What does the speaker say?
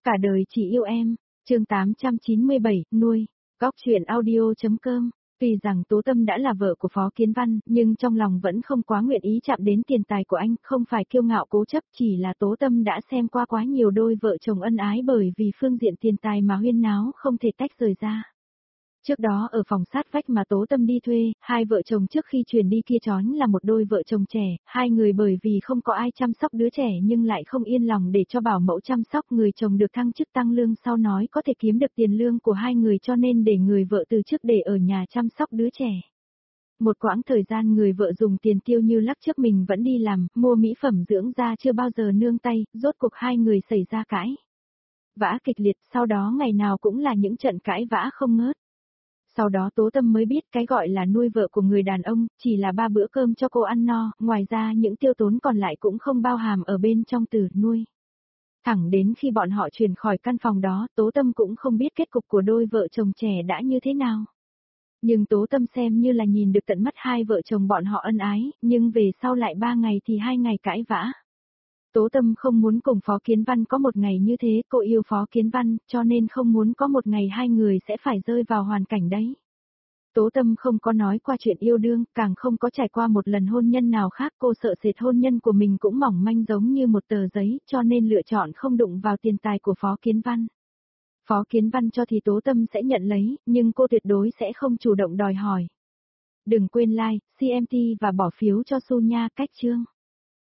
Cả đời chỉ yêu em, chương 897, nuôi, góc chuyện audio.com. Tuy rằng Tố Tâm đã là vợ của Phó Kiến Văn, nhưng trong lòng vẫn không quá nguyện ý chạm đến tiền tài của anh, không phải kiêu ngạo cố chấp, chỉ là Tố Tâm đã xem qua quá nhiều đôi vợ chồng ân ái bởi vì phương diện tiền tài mà huyên náo không thể tách rời ra. Trước đó ở phòng sát vách mà Tố Tâm đi thuê, hai vợ chồng trước khi chuyển đi kia chón là một đôi vợ chồng trẻ, hai người bởi vì không có ai chăm sóc đứa trẻ nhưng lại không yên lòng để cho bảo mẫu chăm sóc, người chồng được thăng chức tăng lương sau nói có thể kiếm được tiền lương của hai người cho nên để người vợ từ chức để ở nhà chăm sóc đứa trẻ. Một quãng thời gian người vợ dùng tiền tiêu như lắc trước mình vẫn đi làm, mua mỹ phẩm dưỡng da chưa bao giờ nương tay, rốt cuộc hai người xảy ra cãi vã kịch liệt, sau đó ngày nào cũng là những trận cãi vã không ngớt. Sau đó Tố Tâm mới biết cái gọi là nuôi vợ của người đàn ông, chỉ là 3 bữa cơm cho cô ăn no, ngoài ra những tiêu tốn còn lại cũng không bao hàm ở bên trong từ nuôi. Thẳng đến khi bọn họ chuyển khỏi căn phòng đó, Tố Tâm cũng không biết kết cục của đôi vợ chồng trẻ đã như thế nào. Nhưng Tố Tâm xem như là nhìn được tận mắt hai vợ chồng bọn họ ân ái, nhưng về sau lại 3 ngày thì 2 ngày cãi vã. Tố Tâm không muốn cùng Phó Kiến Văn có một ngày như thế, cô yêu Phó Kiến Văn, cho nên không muốn có một ngày hai người sẽ phải rơi vào hoàn cảnh đấy. Tố Tâm không có nói qua chuyện yêu đương, càng không có trải qua một lần hôn nhân nào khác, cô sợ sệt hôn nhân của mình cũng mỏng manh giống như một tờ giấy, cho nên lựa chọn không đụng vào tiền tài của Phó Kiến Văn. Phó Kiến Văn cho thì Tố Tâm sẽ nhận lấy, nhưng cô tuyệt đối sẽ không chủ động đòi hỏi. Đừng quên like, CMT và bỏ phiếu cho Su nha, cách chương.